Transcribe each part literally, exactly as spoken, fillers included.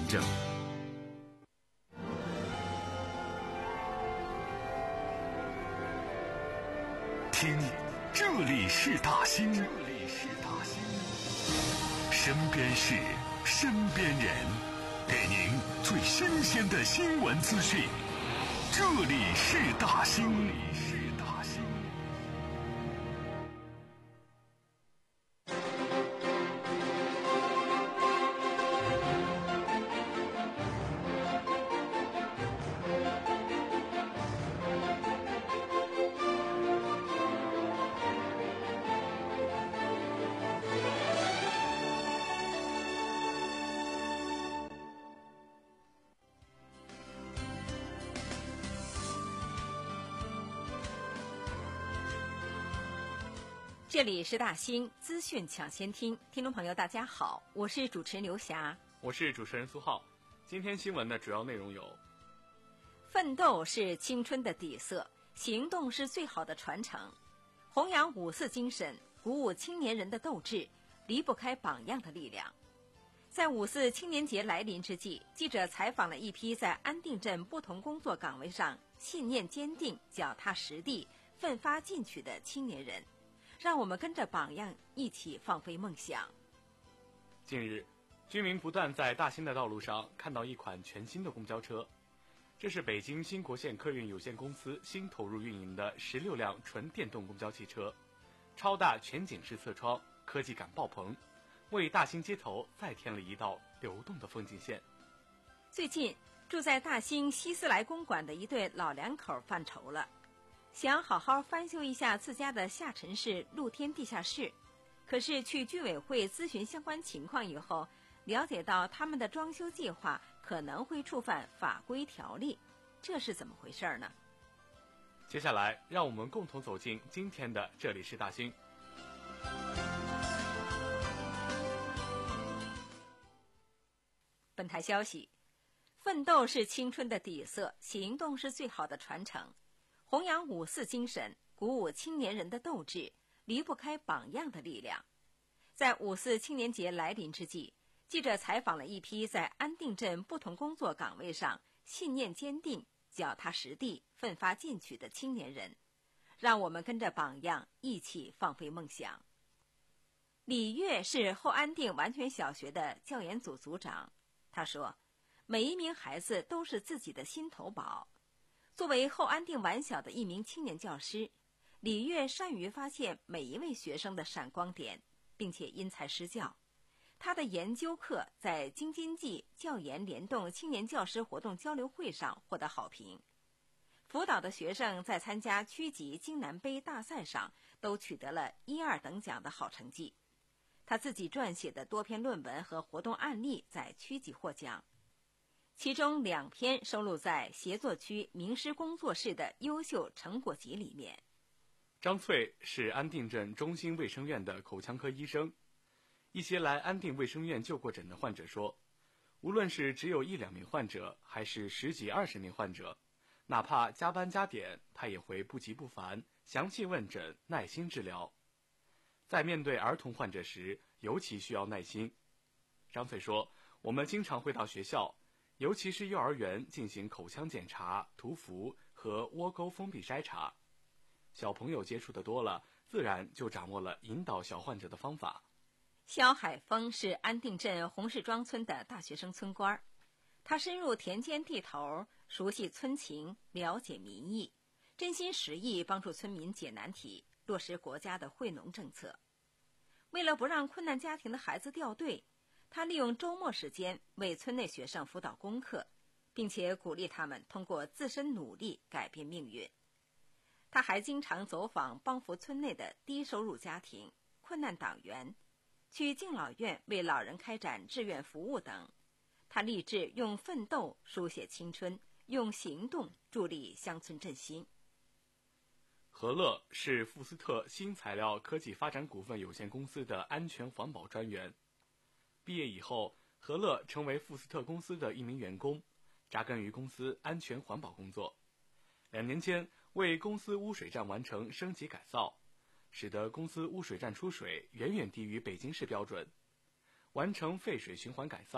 证。听，这里是大兴，这里是大兴，身边事，身边人，给您最新鲜的新闻资讯。这里是大兴，这里是大兴。 这里是大兴资讯抢先听，听众朋友大家好，我是主持人刘霞， 我是主持人苏浩。今天新闻的主要内容有： 奋斗是青春的底色，行动是最好的传承，弘扬五四精神，鼓舞青年人的斗志，离不开榜样的力量。在五四青年节来临之际，记者采访了一批在安定镇不同工作岗位上信念坚定、脚踏实地、奋发进取的青年人，让我们跟着榜样一起放飞梦想。 近日，居民不断在大兴的道路上看到一款全新的公交车，这是北京新国线客运有限公司新投入运营的十六辆纯电动公交汽车，超大全景式侧窗，科技感爆棚，为大兴街头再添了一道流动的风景线。 最近，住在大兴西斯莱公馆的一对老两口犯愁了，想好好翻修一下自家的下沉式露天地下室，可是去居委会咨询相关情况以后，了解到他们的装修计划可能会触犯法规条例，这是怎么回事呢？ 接下来，让我们共同走进今天的这里是大兴。 本台消息：奋斗是青春的底色，行动是最好的传承。弘扬五四精神，鼓舞青年人的斗志，离不开榜样的力量。在五四青年节来临之际，记者采访了一批在安定镇不同工作岗位上信念坚定、脚踏实地、奋发进取的青年人，让我们跟着榜样一起放飞梦想。李月是后安定完全小学的教研组组长，他说，每一名孩子都是自己的心头宝。作为后安定完小的一名青年教师，李月善于发现每一位学生的闪光点，并且因材施教。他的研究课在京津冀教研联动青年教师活动交流会上获得好评，辅导的学生在参加区级京南杯大赛上都取得了一二等奖的好成绩。他自己撰写的多篇论文和活动案例在区级获奖，其中两篇收录在协作区名师工作室的优秀成果集里面。 张翠是安定镇中心卫生院的口腔科医生。一些来安定卫生院就过诊的患者说，无论是只有一两名患者，还是十几二十名患者，哪怕加班加点，他也会不急不烦，详细问诊，耐心治疗。在面对儿童患者时，尤其需要耐心。张翠说，我们经常会到学校，尤其是幼儿园进行口腔检查、涂氟和窝沟封闭筛查。小朋友接触的多了，自然就掌握了引导小患者的方法。 肖海峰是安定镇红石庄村的大学生村官，他深入田间地头，熟悉村情，了解民意，真心实意帮助村民解难题，落实国家的惠农政策。为了不让困难家庭的孩子掉队，他利用周末时间为村内学生辅导功课，并且鼓励他们通过自身努力改变命运。他还经常走访帮扶村内的低收入家庭、困难党员，去敬老院为老人开展志愿服务等。他立志用奋斗书写青春，用行动助力乡村振兴。 何乐是富斯特新材料科技发展股份有限公司的安全环保专员。毕业以后，何乐成为富斯特公司的一名员工，扎根于公司安全环保工作。两年间，为公司污水站完成升级改造，使得公司污水站出水远远低于北京市标准。完成废水循环改造，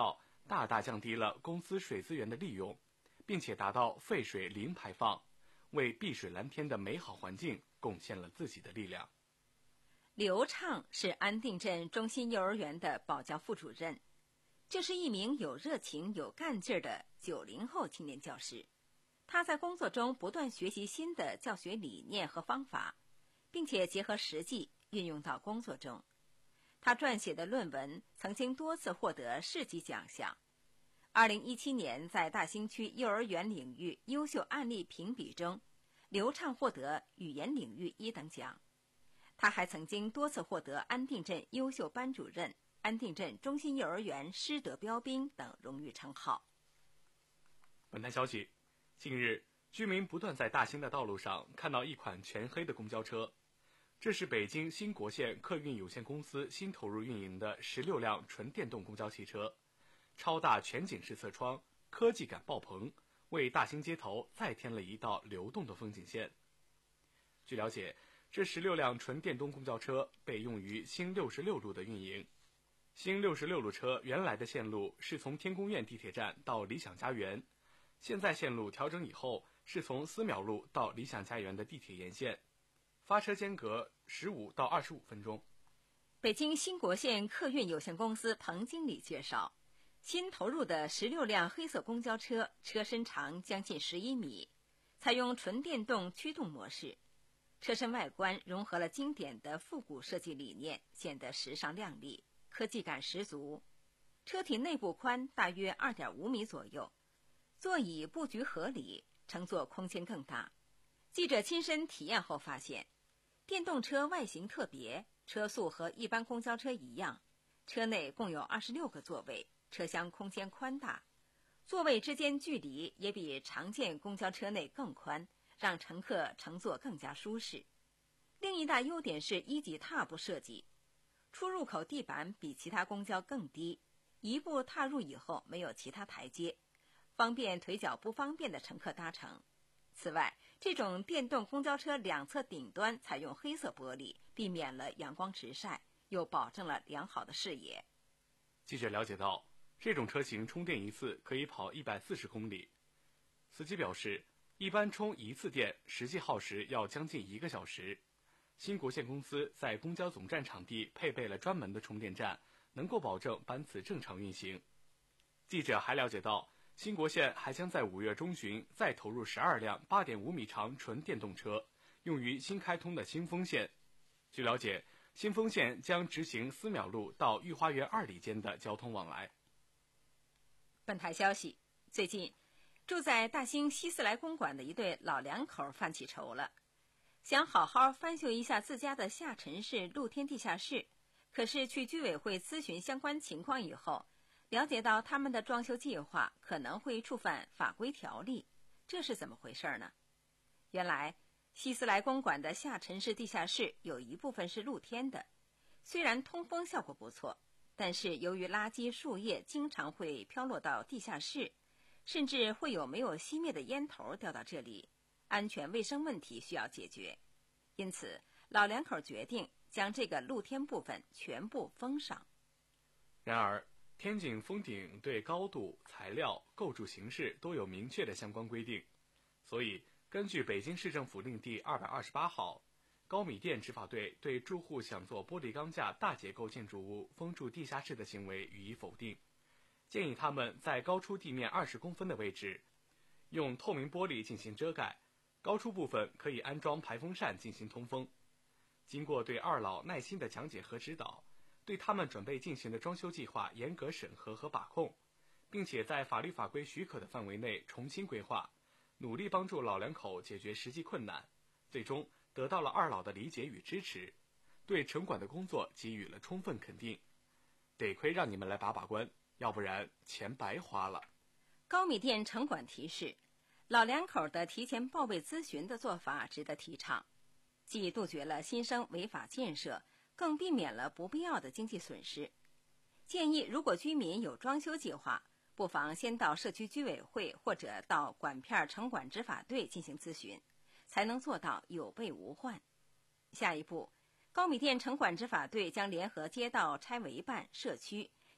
大大降低了公司水资源的利用，并且达到废水零排放，为碧水蓝天的美好环境贡献了自己的力量。 刘畅是安定镇中心幼儿园的保教副主任，这是一名有热情、有干劲儿的九零后青年教师。他在工作中不断学习新的教学理念和方法，并且结合实际运用到工作中。他撰写的论文曾经多次获得市级奖项。二零一七年在大兴区幼儿园领域优秀案例评比中，刘畅获得语言领域一等奖。他还曾经多次获得安定镇优秀班主任、安定镇中心幼儿园师德标兵等荣誉称号。 本台消息，近日，居民不断在大兴的道路上看到一款全黑的公交车，这是北京新国线客运有限公司新投入运营的十六辆纯电动公交汽车，超大全景式侧窗，科技感爆棚，为大兴街头再添了一道流动的风景线。据了解，这十六辆纯电动公交车被用于新六十六路的运营。新六十六路车原来的线路是从天宫苑地铁站到理想家园，现在线路调整以后，是从思邈路到理想家园的地铁沿线，发车间隔十五到二十五分钟。 北京新国线客运有限公司彭经理介绍，新投入的十六辆黑色公交车车身长将近十一米，采用纯电动驱动模式，车身外观融合了经典的复古设计理念，显得时尚亮丽，科技感十足。车体内部宽大约 二点五米左右，座椅布局合理，乘坐空间更大。记者亲身体验后发现，电动车外形特别，车速和一般公交车一样，车内共有二十六个座位，车厢空间宽大，座位之间距离也比常见公交车内更宽，让乘客乘坐更加舒适。另一大优点是一级踏步设计，出入口地板比其他公交更低，一步踏入以后没有其他台阶，方便腿脚不方便的乘客搭乘。此外，这种电动公交车两侧顶端采用黑色玻璃，避免了阳光直晒，又保证了良好的视野。 记者了解到，这种车型充电一次可以跑一百四十公里。司机表示，一般充一次电实际耗时要将近一个小时。新国线公司在公交总站场地配备了专门的充电站，能够保证班次正常运行。记者还了解到，新国线还将在五月中旬再投入十二辆 八点五米长纯电动车，用于新开通的新丰线。据了解，新丰线将执行思邈路到御花园二里间的交通往来。 本台消息，最近住在大兴西四来公馆的一对老两口犯起愁了，想好好翻修一下自家的下沉式露天地下室，可是去居委会咨询相关情况以后，了解到他们的装修计划可能会触犯法规条例，这是怎么回事呢？原来西四来公馆的下沉式地下室有一部分是露天的，虽然通风效果不错，但是由于垃圾树叶经常会飘落到地下室，甚至会有没有熄灭的烟头掉到这里，安全卫生问题需要解决。因此老两口决定将这个露天部分全部封上。 然而天井封顶对高度、材料、构筑形式都有明确的相关规定，所以根据北京市政府令第二百二十八号，高米店执法队对住户想做玻璃钢架大结构建筑物封住地下室的行为予以否定，建议他们在高出地面二十公分的位置用透明玻璃进行遮盖，高出部分可以安装排风扇进行通风。经过对二老耐心的讲解和指导，对他们准备进行的装修计划严格审核和把控，并且在法律法规许可的范围内重新规划，努力帮助老两口解决实际困难，最终得到了二老的理解与支持，对城管的工作给予了充分肯定。得亏让你们来把把关，要不然钱白花了。 高米店城管提示，老两口的提前报备咨询的做法值得提倡，既杜绝了新生违法建设，更避免了不必要的经济损失。建议如果居民有装修计划，不妨先到社区居委会或者到管片城管执法队进行咨询，才能做到有备无患。下一步，高米店城管执法队将联合街道拆违办、社区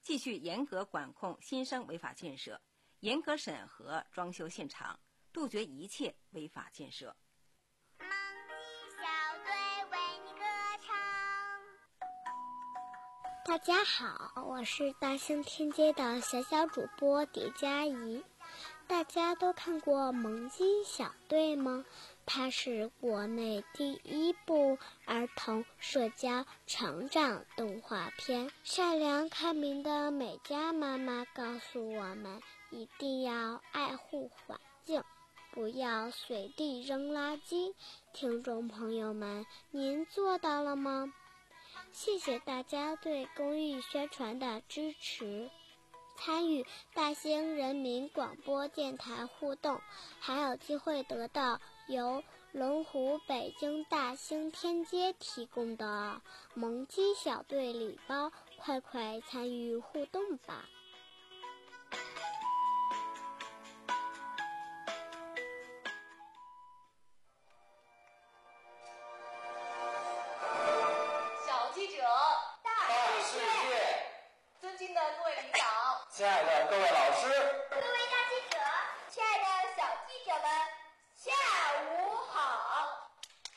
继续严格管控新生违法建设，严格审核装修现场，杜绝一切违法建设。 萌鸡小队为你歌唱。大家好，我是大兴天街的小小主播狄佳怡。大家都看过《萌鸡小队》吗？它是国内第一部儿童社交成长动画片。善良开明的美嘉妈妈告诉我们，一定要爱护环境，不要随地扔垃圾。听众朋友们，您做到了吗？谢谢大家对公益宣传的支持。参与大兴人民广播电台互动，还有机会得到由龙湖北京大兴天街提供的萌鸡小队礼包，快快参与互动吧！ 小记者大世界，尊敬的各位领导， 亲爱的各位老师， 各位大记者，亲爱的小记者们，下午好！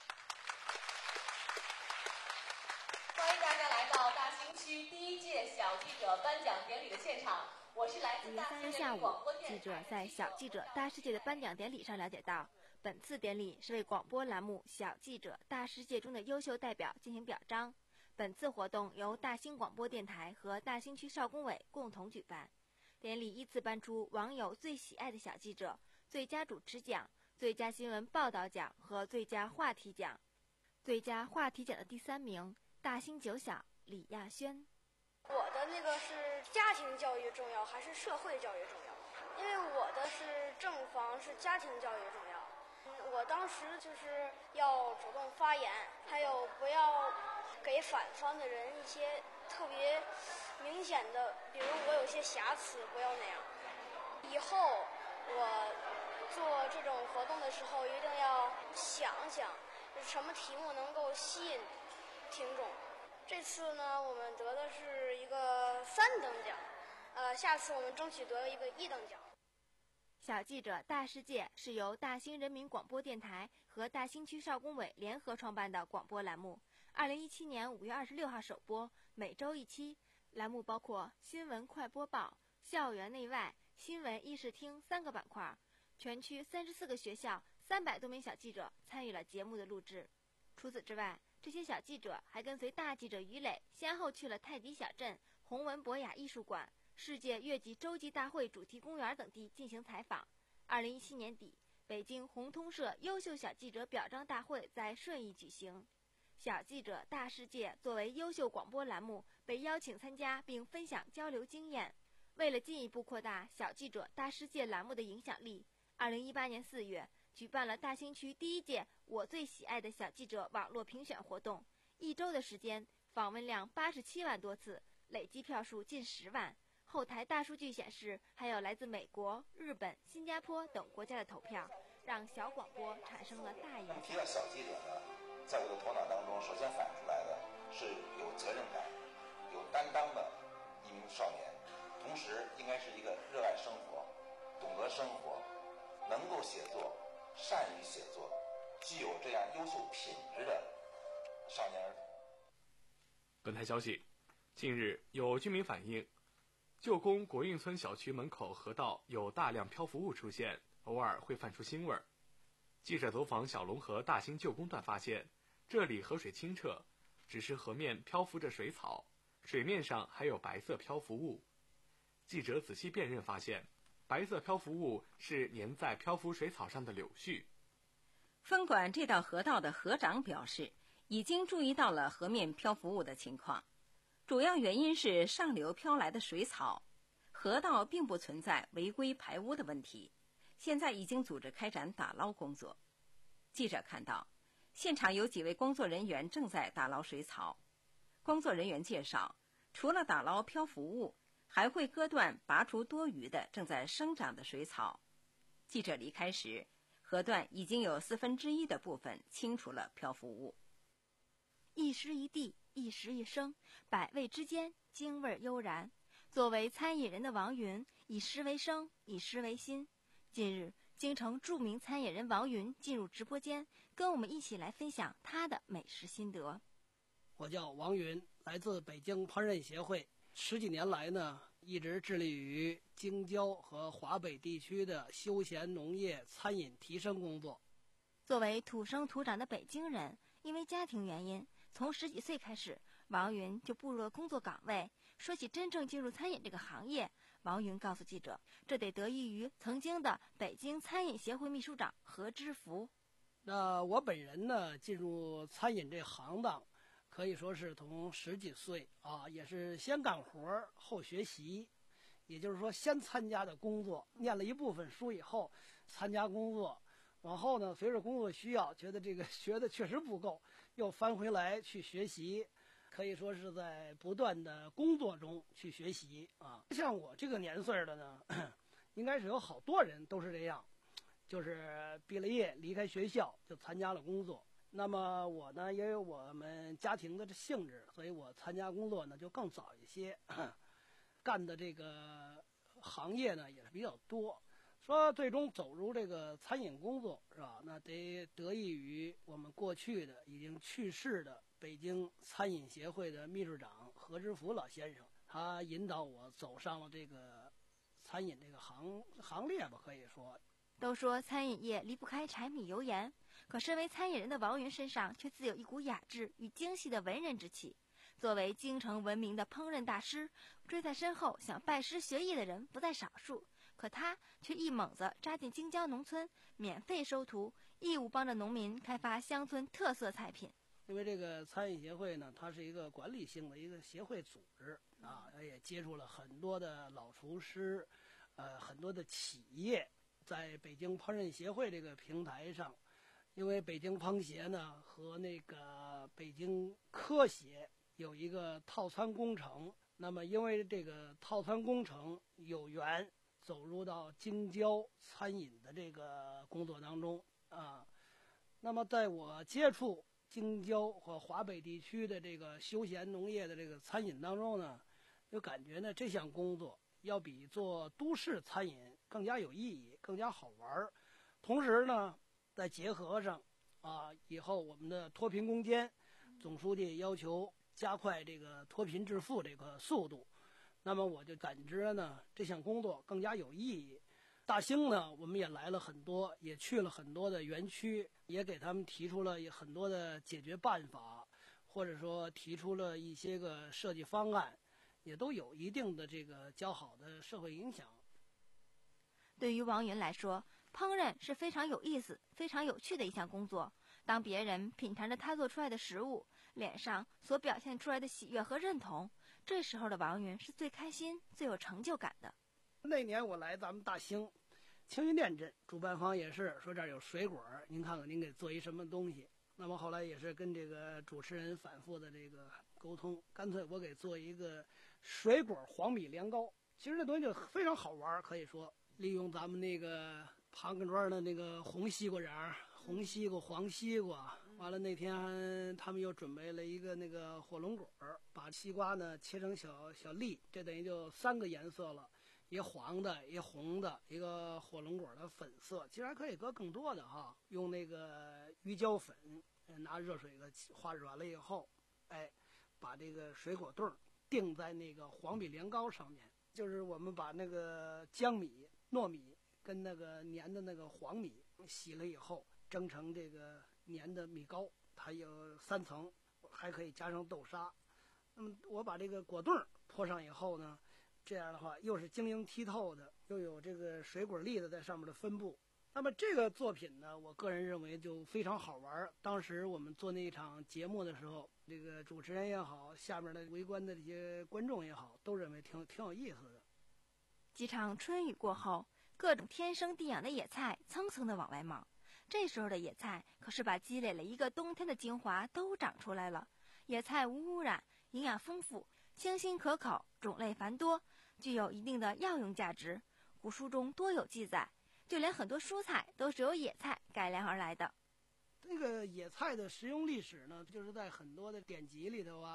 欢迎大家来到大兴区第一届小记者颁奖典礼的现场。我是来自五月大兴人三日下午民广播，电记者台在小记者大世界的颁奖典礼上了解到，本次典礼是为广播栏目《小记者大世界》中的优秀代表进行表彰。本次活动由大兴广播电台和大兴区少工委共同举办。典礼依次颁出网友最喜爱的小记者、最佳主持奖、最佳新闻报道奖和最佳话题奖。最佳话题奖的第三名，大兴九小李亚轩。 我的那个是家庭教育重要还是社会教育重要？因为我的是正方，是家庭教育重要。嗯，我当时就是要主动发言，还有不要给反方的人一些特别明显的，比如我有些瑕疵，不要那样。以后我做这种活动的时候，一定要想想什么题目能够吸引听众。这次呢，我们得的是一个三等奖，呃，下次我们争取得一个一等奖。 小记者大世界是由大兴人民广播电台和大兴区少工委联合创办的广播栏目。二零一七年五月二十六号首播，每周一期。栏目包括新闻快播报、校园内外、新闻议事厅三个板块。全区三十四个学校，三百多名小记者参与了节目的录制。除此之外，这些小记者还跟随大记者于磊，先后去了泰迪小镇、弘文博雅艺术馆、世界越级洲际大会主题公园等地进行采访。二零一七年底，北京红通社优秀小记者表彰大会在顺义举行。小记者大世界作为优秀广播栏目，被邀请参加并分享交流经验。为了进一步扩大小记者大世界栏目的影响力，二零一八年四月举办了大兴区第一届我最喜爱的小记者网络评选活动，一周的时间，访问量八十七万多次，累计票数近十万。后台大数据显示，还有来自美国、日本、新加坡等国家的投票，让小广播产生了大影响。 提到小记者呢，在我的头脑当中，首先反映出来的是有责任感、有担当的一名少年，同时应该是一个热爱生活、懂得生活、能够写作、善于写作、具有这样优秀品质的少年儿童。 本台消息，近日有居民反映，旧宫国运村小区门口河道有大量漂浮物出现，偶尔会泛出腥味儿。记者走访小龙河大兴旧宫段发现，这里河水清澈，只是河面漂浮着水草，水面上还有白色漂浮物。记者仔细辨认发现，白色漂浮物是粘在漂浮水草上的柳絮。 分管这道河道的河长表示，已经注意到了河面漂浮物的情况，主要原因是上流飘来的水草，河道并不存在违规排污的问题，现在已经组织开展打捞工作。记者看到，现场有几位工作人员正在打捞水草。工作人员介绍，除了打捞漂浮物，还会割断、拔除多余的正在生长的水草。记者离开时，河段已经有四分之一的部分清除了漂浮物。 一时一地，一时一声，百味之间，京味悠然。 作为餐饮人的王云，以食为生，以食为心。近日，京城著名餐饮人王云进入直播间，跟我们一起来分享他的美食心得。 我叫王云，来自北京烹饪协会。十几年来呢，一直致力于京郊和华北地区的休闲农业餐饮提升工作。 作为土生土长的北京人，因为家庭原因，从十几岁开始，王云就步入了工作岗位。说起真正进入餐饮这个行业，王云告诉记者，这得得益于曾经的北京餐饮协会秘书长何知福。 那我本人呢，进入餐饮这行当，可以说是从十几岁啊，也是先干活后学习，也就是说先参加的工作，念了一部分书以后参加工作，往后呢随着工作需要，觉得这个学的确实不够，又翻回来去学习，可以说是在不断的工作中去学习啊。像我这个年岁的呢，应该是有好多人都是这样，就是毕了业离开学校就参加了工作。那么我呢，也有我们家庭的性质，所以我参加工作呢就更早一些，干的这个行业呢也是比较多。说最终走入这个餐饮工作是吧？那得得益于我们过去的已经去世的北京餐饮协会的秘书长何知福老先生，他引导我走上了这个餐饮这个行行列吧，可以说。 都说餐饮业离不开柴米油盐，可身为餐饮人的王云身上却自有一股雅致与精细的文人之气。作为京城闻名的烹饪大师，追在身后想拜师学艺的人不在少数，可他却一猛子扎进京郊农村，免费收徒，义务帮着农民开发乡村特色菜品。 因为这个餐饮协会呢，它是一个管理性的一个协会组织啊，也接触了很多的老厨师，呃，很多的企业。在北京烹饪协会这个平台上，因为北京烹协呢和那个北京科协有一个套餐工程，那么因为这个套餐工程有缘走入到京郊餐饮的这个工作当中啊。那么在我接触京郊和华北地区的这个休闲农业的这个餐饮当中呢，就感觉呢这项工作要比做都市餐饮更加有意义，更加好玩。同时呢，再结合上啊，以后我们的脱贫攻坚，总书记要求加快这个脱贫致富这个速度，那么我就感知呢这项工作更加有意义。大兴呢，我们也来了很多，也去了很多的园区，也给他们提出了很多的解决办法，或者说提出了一些个设计方案，也都有一定的这个较好的社会影响。 对于王云来说，烹饪是非常有意思、非常有趣的一项工作。当别人品尝着他做出来的食物，脸上所表现出来的喜悦和认同，这时候的王云是最开心、最有成就感的。 那年我来咱们大兴青云店镇，主办方也是说这儿有水果，您看看您给做一什么东西。那么后来也是跟这个主持人反复的这个沟通，干脆我给做一个水果黄米凉糕。其实这东西就非常好玩，可以说利用咱们那个庞各庄的那个红西瓜瓤、红西瓜、黄西瓜，完了那天他们又准备了一个那个火龙果，把西瓜呢切成小小粒，这等于就三个颜色了，一黄的，一红的，一个火龙果的粉色，其实还可以搁更多的哈。用那个鱼胶粉，拿热水给化软了以后，哎，把这个水果冻定在那个黄米凉糕上面。就是我们把那个江米、糯米跟那个粘的那个黄米洗了以后，蒸成这个粘的米糕，它有三层，还可以加上豆沙。那么我把这个果冻泼上以后呢，这样的话又是晶莹剔透的，又有这个水果粒子在上面的分布。那么这个作品呢，我个人认为就非常好玩。当时我们做那一场节目的时候，这个主持人也好，下面的围观的这些观众也好，都认为挺挺有意思的。 几场春雨过后，各种天生地养的野菜蹭蹭的往外冒。这时候的野菜可是把积累了一个冬天的精华都长出来了。野菜无污染，营养丰富，清新可口，种类繁多，具有一定的药用价值。古书中多有记载，就连很多蔬菜都是由野菜改良而来的。 这个野菜的食用历史呢，就是在很多的典籍里头啊，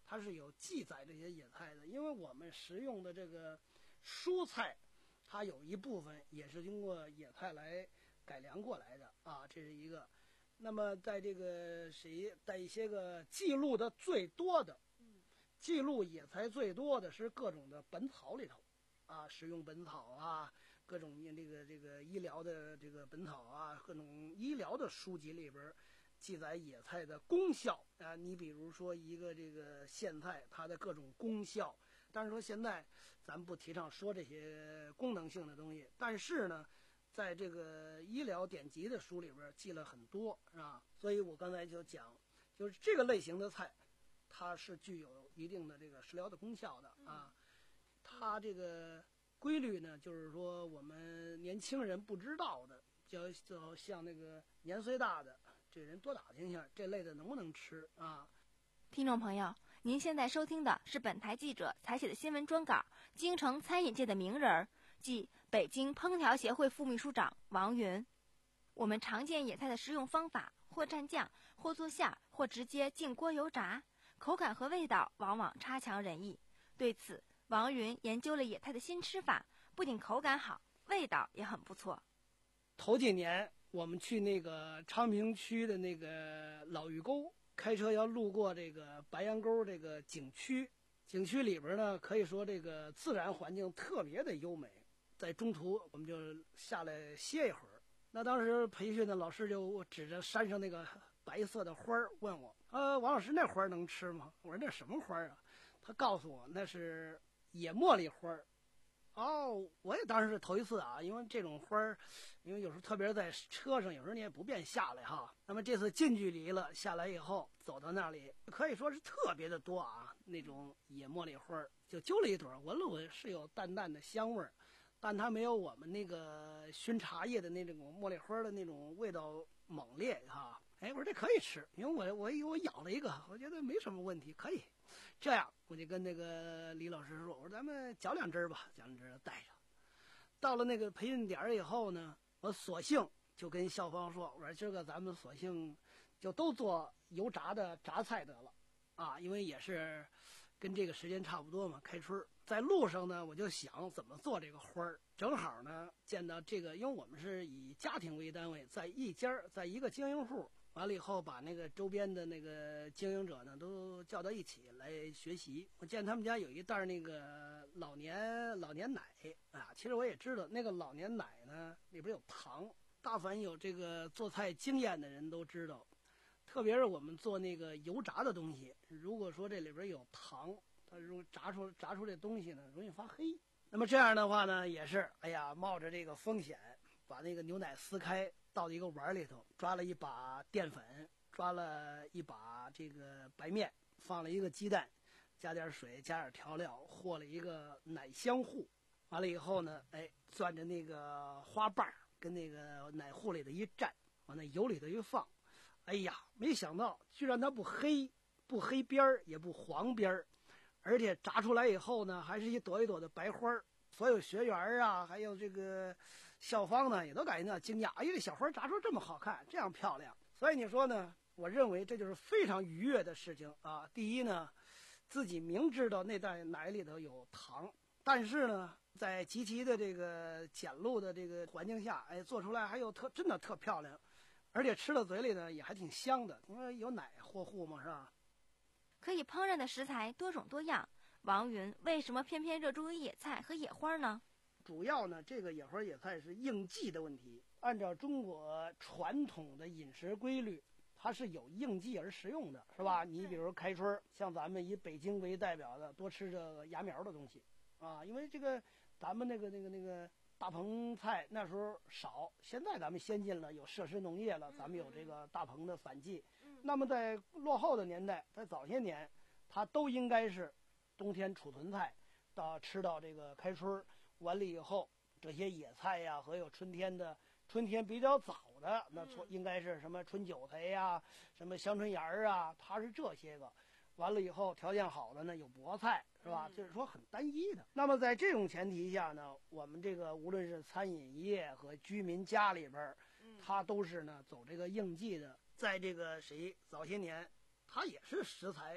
它是有记载这些野菜的，因为我们食用的这个蔬菜，它有一部分也是经过野菜来改良过来的啊，这是一个。那么在这个谁，在一些个记录的最多的，记录野菜最多的是各种的本草里头，啊，食用本草啊，各种这个这个医疗的这个本草啊，各种医疗的书籍里边记载野菜的功效啊。你比如说一个这个苋菜，它的各种功效，但是说现在咱不提倡说这些功能性的东西，但是呢，在这个医疗典籍的书里边记了很多，是吧？所以我刚才就讲，就是这个类型的菜，它是具有一定的这个食疗的功效的啊。它这个规律呢，就是说我们年轻人不知道的，就就像那个年岁大的这人多打听一下这类的能不能吃啊。 听众朋友，您现在收听的是本台记者采写的新闻专稿，京城餐饮界的名人，即北京烹调协会副秘书长王云。我们常见野菜的食用方法，或蘸酱，或做馅儿，或直接进锅油炸，口感和味道往往差强人意。对此，王云研究了野菜的新吃法，不仅口感好，味道也很不错。 头几年我们去那个昌平区的那个老峪沟，开车要路过这个白杨沟这个景区，景区里边呢，可以说这个自然环境特别的优美。在中途我们就下来歇一会儿，那当时培训的老师就指着山上那个白色的花儿问我：“呃，王老师，那花儿能吃吗？”我说：“那什么花儿啊？”他告诉我那是野茉莉花儿。哦，我也当时是头一次啊，因为这种花儿，因为有时候特别是在车上，有时候你也不便下来哈。那么这次近距离了，下来以后走到那里，可以说是特别的多啊，那种野茉莉花儿，就揪了一朵，闻了闻是有淡淡的香味儿，但它没有我们那个熏茶叶的那种茉莉花的那种味道猛烈哈。哎，我说这可以吃，因为我我我咬了一个，我觉得没什么问题，可以。这样我就跟那个李老师说，我说咱们嚼两针吧，嚼两针带上。到了那个培训点以后呢，我索性就跟校方说，我说今儿个咱们索性就都做油炸的榨菜得了啊，因为也是跟这个时间差不多嘛，开春。在路上呢，我就想怎么做这个花儿，正好呢见到这个，因为我们是以家庭为单位，在一家在一个经营户。完了以后，把那个周边的那个经营者呢，都叫到一起来学习。我见他们家有一袋那个老年老年奶啊，其实我也知道那个老年奶呢里边有糖，大凡有这个做菜经验的人都知道，特别是我们做那个油炸的东西，如果说这里边有糖，它容易炸出炸出这东西呢容易发黑。那么这样的话呢，也是哎呀冒着这个风险，把那个牛奶撕开。倒到一个碗里头，抓了一把淀粉，抓了一把这个白面，放了一个鸡蛋，加点水，加点调料，和了一个奶香糊。完了以后呢，哎，攥着那个花瓣跟那个奶糊里头一蘸，往那油里头一放，哎呀，没想到居然它不黑，不黑边儿，也不黄边儿，而且炸出来以后呢，还是一朵一朵的白花儿。所有学员啊，还有这个校方呢，也都感觉到惊讶，哎呀，这小花炸出这么好看，这样漂亮。所以你说呢，我认为这就是非常愉悦的事情啊。第一呢，自己明知道那袋奶里头有糖，但是呢，在极其的这个简陋的这个环境下，哎，做出来还有特真的特漂亮，而且吃到嘴里呢也还挺香的，因为有奶和糊嘛，是吧？ 可以烹饪的食材多种多样。王云为什么偏偏热衷于野菜和野花呢？ 主要呢，这个野花野菜是应季的问题。按照中国传统的饮食规律，它是有应季而食用的，是吧？你比如开春，像咱们以北京为代表的，多吃这个芽苗的东西啊，因为这个咱们那个那个那个大棚菜那时候少，现在咱们先进了，有设施农业了，咱们有这个大棚的反季。那么在落后的年代，在早些年，它都应该是冬天储存菜，到吃到这个开春完了以后，这些野菜呀，和有春天的春天比较早的，那应该是什么春韭菜呀，什么香春芽儿啊，它是这些个。完了以后，条件好的呢有菠菜，是吧？就是说很单一的。那么在这种前提下呢，我们这个无论是餐饮业和居民家里边，它都是呢走这个应季的。在这个谁早些年，它也是食材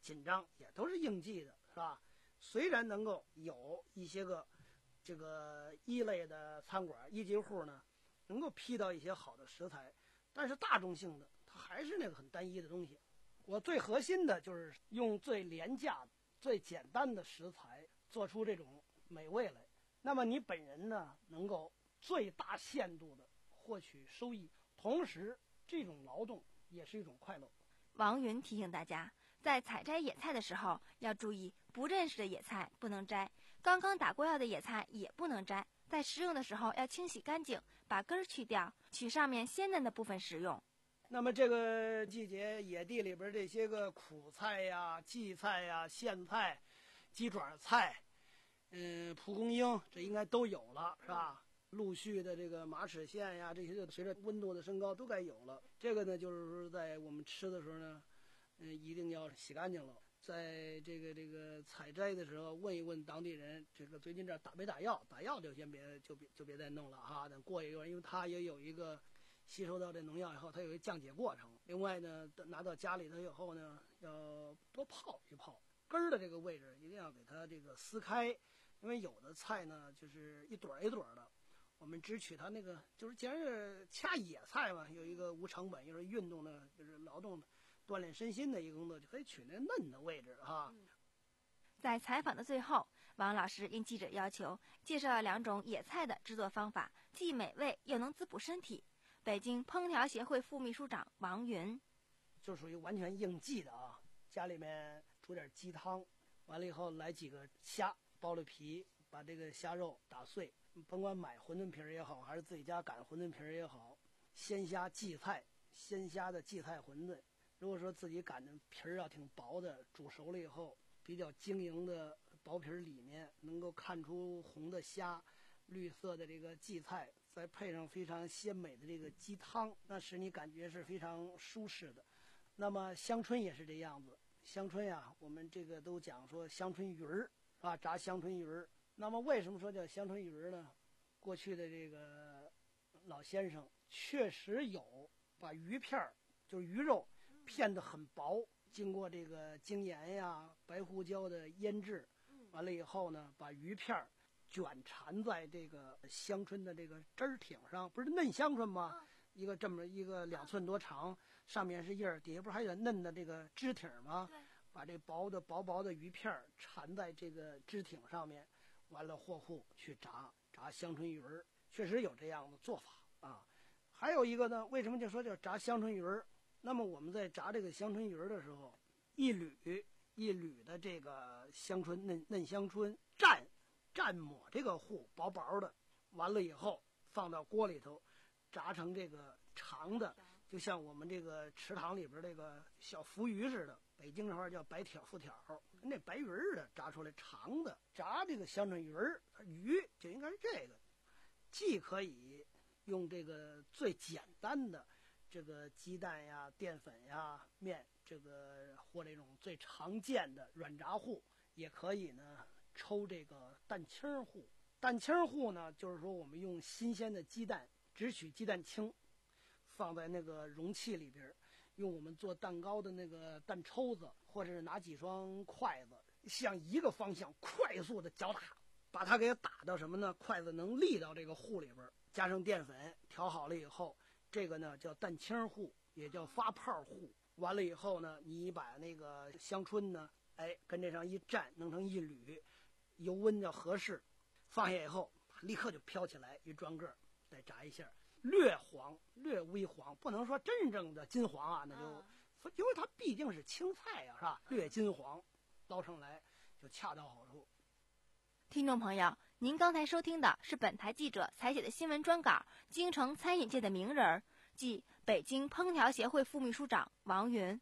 紧张，也都是应季的，是吧？虽然能够有一些个这个一类的餐馆一级户呢，能够批到一些好的食材，但是大众性的它还是那个很单一的东西。我最核心的就是用最廉价、最简单的食材做出这种美味来。那么你本人呢，能够最大限度的获取收益，同时这种劳动也是一种快乐。 王云提醒大家，在采摘野菜的时候要注意，不认识的野菜不能摘，刚刚打过药的野菜也不能摘。在食用的时候要清洗干净，把根儿去掉，取上面鲜嫩的部分食用。 那么这个季节野地里边这些个苦菜呀、荠菜呀、苋菜、鸡爪菜，嗯，蒲公英，这应该都有了，是吧？陆续的这个马齿苋呀，这些随着温度的升高都该有了。这个呢，就是说在我们吃的时候呢，嗯，一定要洗干净了。在这个这个采摘的时候，问一问当地人，这个最近这打没打药？打药就先别就别就别再弄了哈。等过一段，因为它也有一个吸收到这农药以后，它有一个降解过程。另外呢，拿到家里头以后呢，要多泡一泡，根儿的这个位置一定要给它这个撕开，因为有的菜呢就是一朵一朵的。我们只取它那个，就是既然是掐野菜嘛，有一个无成本，又是运动的，就是劳动锻炼身心的一个工作，就可以取那嫩的位置哈。 嗯、在采访的最后，王老师应记者要求介绍了两种野菜的制作方法，既美味又能滋补身体。北京烹调协会副秘书长王云， 就属于完全应季的啊。家里面煮点鸡汤，完了以后来几个虾，剥了皮，把这个虾肉打碎。甭管买馄饨皮儿也好，还是自己家擀馄饨皮儿也好，鲜虾荠菜，鲜虾的荠菜馄饨。如果说自己擀的皮儿要挺薄的，煮熟了以后，比较晶莹的薄皮儿里面能够看出红的虾，绿色的这个荠菜，再配上非常鲜美的这个鸡汤，那使你感觉是非常舒适的。那么香椿也是这样子，香椿呀，我们这个都讲说香椿鱼儿啊，炸香椿鱼儿。那么为什么说叫香椿鱼儿呢？过去的这个老先生确实有把鱼片儿，就是鱼肉片得很薄，经过这个精盐呀、白胡椒的腌制，完了以后呢，把鱼片儿卷缠在这个香椿的这个枝儿挺上，不是嫩香椿吗？一个这么一个两寸多长，上面是叶儿，底下不是还有嫩的这个枝挺吗？把这薄的薄薄的鱼片儿缠在这个枝挺上面。完了，和糊去炸炸香椿鱼儿，确实有这样的做法啊。还有一个呢，为什么就说叫炸香椿鱼儿？那么我们在炸这个香椿鱼儿的时候，一缕一缕的这个香椿嫩嫩香椿蘸蘸抹这个糊薄薄的，完了以后放到锅里头，炸成这个长的，就像我们这个池塘里边这个小浮鱼似的。北京这话叫白条复条，跟那白鱼儿的炸出来长的，炸这个香椿鱼儿，鱼就应该是这个，既可以用这个最简单的这个鸡蛋呀、淀粉呀、面，这个或这种最常见的软炸糊，也可以呢抽这个蛋清糊。蛋清糊呢，就是说我们用新鲜的鸡蛋，只取鸡蛋清，放在那个容器里边。用我们做蛋糕的那个蛋抽子，或者是拿几双筷子，向一个方向快速的搅打，把它给打到什么呢？筷子能立到这个糊里边，加上淀粉调好了以后，这个呢叫蛋清糊，也叫发泡糊。完了以后呢，你把那个香椿呢，哎，跟这上一蘸，弄成一缕，油温要合适，放下以后立刻就飘起来一转个，再炸一下。略黄，略微黄，不能说真正的金黄啊，那就，嗯、因为它毕竟是青菜啊，是吧？略金黄，捞上来就恰到好处。 听众朋友，您刚才收听的是本台记者采写的新闻专稿，京城餐饮界的名人，即北京烹调协会副秘书长王云。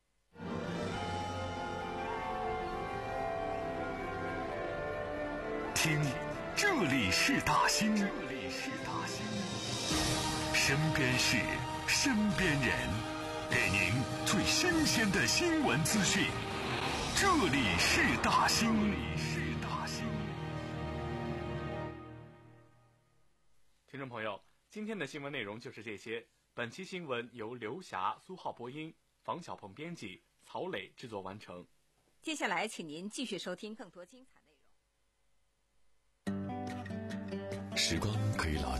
听，这里是大兴。身边事，身边人，给您最新鲜的新闻资讯。这里是大兴。 听众朋友，今天的新闻内容就是这些。本期新闻由刘霞、苏浩播音，房小鹏编辑，曹磊制作完成。 接下来，请您继续收听更多精彩内容。 时光可以老